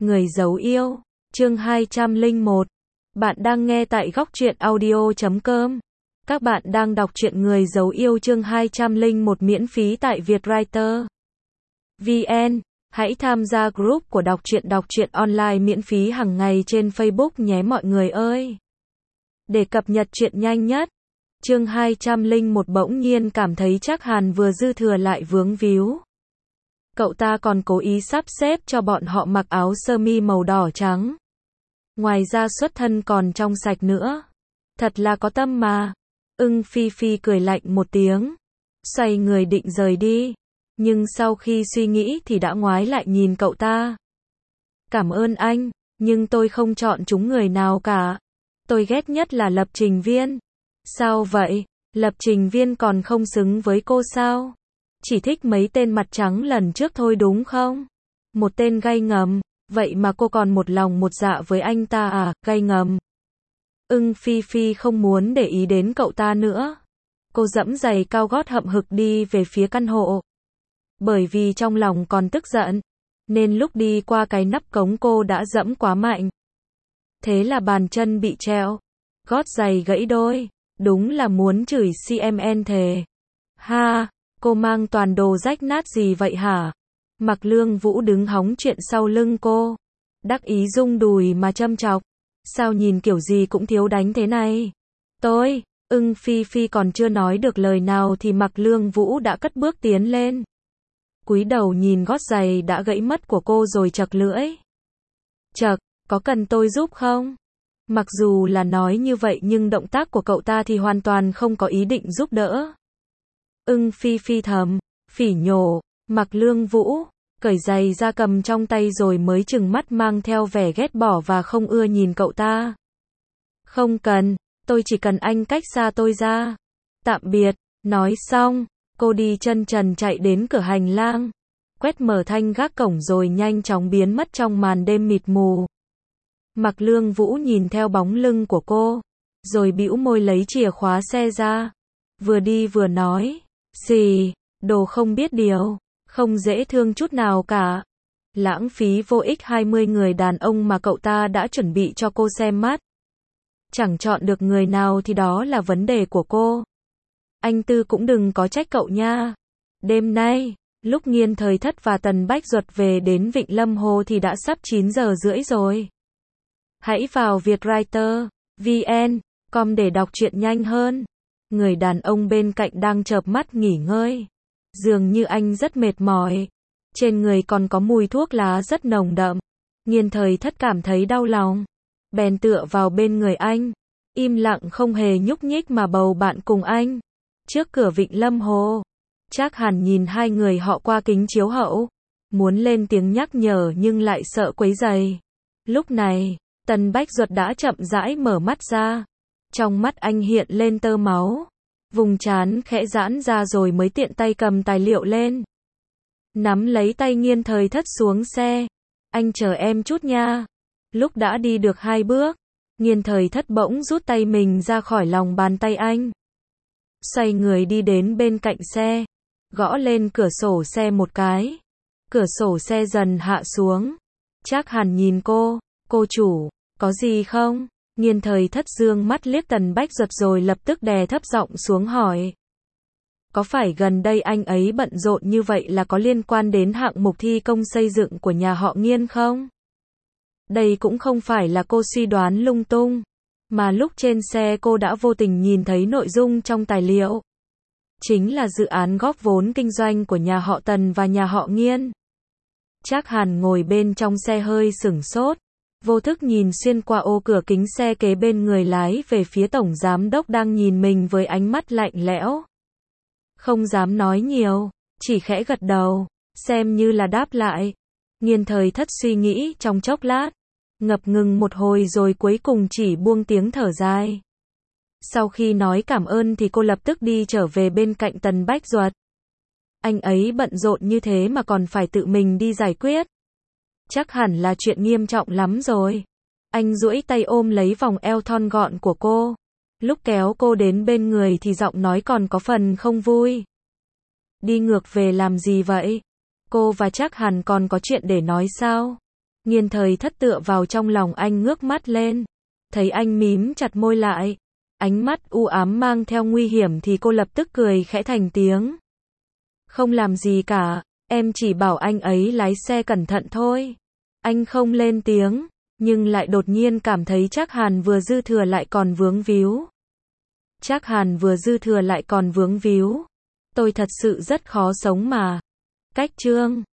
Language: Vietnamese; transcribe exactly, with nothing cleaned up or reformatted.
Người giấu yêu, chương hai trăm lẻ một. Bạn đang nghe tại góc truyện audio chấm com. Các bạn đang đọc truyện Người giấu yêu chương hai trăm lẻ một miễn phí tại Vietwriter chấm vn. Hãy tham gia group của đọc truyện đọc truyện online miễn phí hàng ngày trên Facebook nhé mọi người ơi. Để cập nhật truyện nhanh nhất. Chương hai trăm lẻ một bỗng nhiên cảm thấy Trác Hàn vừa dư thừa lại vướng víu. Cậu ta còn cố ý sắp xếp cho bọn họ mặc áo sơ mi màu đỏ trắng. Ngoài ra xuất thân còn trong sạch nữa. Thật là có tâm mà. Ưng Phi Phi cười lạnh một tiếng. Xoay người định rời đi. Nhưng sau khi suy nghĩ thì đã ngoái lại nhìn cậu ta. Cảm ơn anh, nhưng tôi không chọn chúng người nào cả. Tôi ghét nhất là Lập Trình Viên. Sao vậy? Lập Trình Viên còn không xứng với cô sao? Chỉ thích mấy tên mặt trắng lần trước thôi đúng không? Một tên gay ngầm, vậy mà cô còn một lòng một dạ với anh ta à, gay ngầm. Ưng Phi Phi không muốn để ý đến cậu ta nữa. Cô giẫm giày cao gót hậm hực đi về phía căn hộ. Bởi vì trong lòng còn tức giận, nên lúc đi qua cái nắp cống cô đã giẫm quá mạnh. Thế là bàn chân bị trẹo, gót giày gãy đôi, đúng là muốn chửi xê em en thề. Ha! Cô mang toàn đồ rách nát gì vậy hả? Mạc Lương Vũ đứng hóng chuyện sau lưng cô. Đắc ý rung đùi mà châm chọc. Sao nhìn kiểu gì cũng thiếu đánh thế này? Tôi, Ưng Phi Phi còn chưa nói được lời nào thì Mạc Lương Vũ đã cất bước tiến lên. Cúi đầu nhìn gót giày đã gãy mất của cô rồi chật lưỡi. Chật, có cần tôi giúp không? Mặc dù là nói như vậy nhưng động tác của cậu ta thì hoàn toàn không có ý định giúp đỡ. Ưng Phi Phi thầm, phỉ nhổ, Mạc Lương Vũ, cởi giày ra cầm trong tay rồi mới trừng mắt mang theo vẻ ghét bỏ và không ưa nhìn cậu ta. Không cần, tôi chỉ cần anh cách xa tôi ra. Tạm biệt, nói xong, cô đi chân trần chạy đến cửa hành lang, quét mở thanh gác cổng rồi nhanh chóng biến mất trong màn đêm mịt mù. Mạc Lương Vũ nhìn theo bóng lưng của cô, rồi bĩu môi lấy chìa khóa xe ra, vừa đi vừa nói. Xì, đồ không biết điều, không dễ thương chút nào cả. Lãng phí vô ích hai mươi người đàn ông mà cậu ta đã chuẩn bị cho cô xem mắt. Chẳng chọn được người nào thì đó là vấn đề của cô. Anh Tư cũng đừng có trách cậu nha. Đêm nay, lúc Nghiên Thời Thất và Tần Bách Duật về đến Vịnh Lâm Hồ thì đã sắp chín giờ rưỡi rồi. Hãy vào Vietwriter chấm vn com để đọc truyện nhanh hơn. Người đàn ông bên cạnh đang chợp mắt nghỉ ngơi. Dường như anh rất mệt mỏi. Trên người còn có mùi thuốc lá rất nồng đậm. Nghiên Thời Thất cảm thấy đau lòng. Bèn tựa vào bên người anh. Im lặng không hề nhúc nhích mà bầu bạn cùng anh. Trước cửa Vịnh Lâm Hồ. Trác Hàn nhìn hai người họ qua kính chiếu hậu. Muốn lên tiếng nhắc nhở nhưng lại sợ quấy rầy. Lúc này, Tần Bách Duật đã chậm rãi mở mắt ra. Trong mắt anh hiện lên tơ máu. Vùng trán khẽ giãn ra rồi mới tiện tay cầm tài liệu lên. Nắm lấy tay Nghiên Thời Thất xuống xe. Anh chờ em chút nha. Lúc đã đi được hai bước, Nghiên Thời Thất bỗng rút tay mình ra khỏi lòng bàn tay anh. Xoay người đi đến bên cạnh xe. Gõ lên cửa sổ xe một cái. Cửa sổ xe dần hạ xuống. Trác Hàn nhìn cô. Cô chủ, có gì không? Nghiên Thời Thất dương mắt liếc Tần Bách Duật rồi lập tức đè thấp giọng xuống hỏi. Có phải gần đây anh ấy bận rộn như vậy là có liên quan đến hạng mục thi công xây dựng của nhà họ Nghiên không? Đây cũng không phải là cô suy đoán lung tung, mà lúc trên xe cô đã vô tình nhìn thấy nội dung trong tài liệu. Chính là dự án góp vốn kinh doanh của nhà họ Tần và nhà họ Nghiên. Trác Hàn ngồi bên trong xe hơi sửng sốt. Vô thức nhìn xuyên qua ô cửa kính xe kế bên người lái về phía tổng giám đốc đang nhìn mình với ánh mắt lạnh lẽo. Không dám nói nhiều, chỉ khẽ gật đầu, xem như là đáp lại. Nghiên Thời Thất suy nghĩ trong chốc lát, ngập ngừng một hồi rồi cuối cùng chỉ buông tiếng thở dài. Sau khi nói cảm ơn thì cô lập tức đi trở về bên cạnh Tần Bách Duật. Anh ấy bận rộn như thế mà còn phải tự mình đi giải quyết. Chắc hẳn là chuyện nghiêm trọng lắm rồi. Anh duỗi tay ôm lấy vòng eo thon gọn của cô. Lúc kéo cô đến bên người thì giọng nói còn có phần không vui. Đi ngược về làm gì vậy? Cô và Trác Hàn còn có chuyện để nói sao? Nghiên thời thất tựa vào trong lòng anh ngước mắt lên. Thấy anh mím chặt môi lại. Ánh mắt u ám mang theo nguy hiểm thì cô lập tức cười khẽ thành tiếng. Không làm gì cả, em chỉ bảo anh ấy lái xe cẩn thận thôi. Anh không lên tiếng, nhưng lại đột nhiên cảm thấy Trác Hàn vừa dư thừa lại còn vướng víu. Trác Hàn vừa dư thừa lại còn vướng víu. Tôi thật sự rất khó sống mà. Cách chương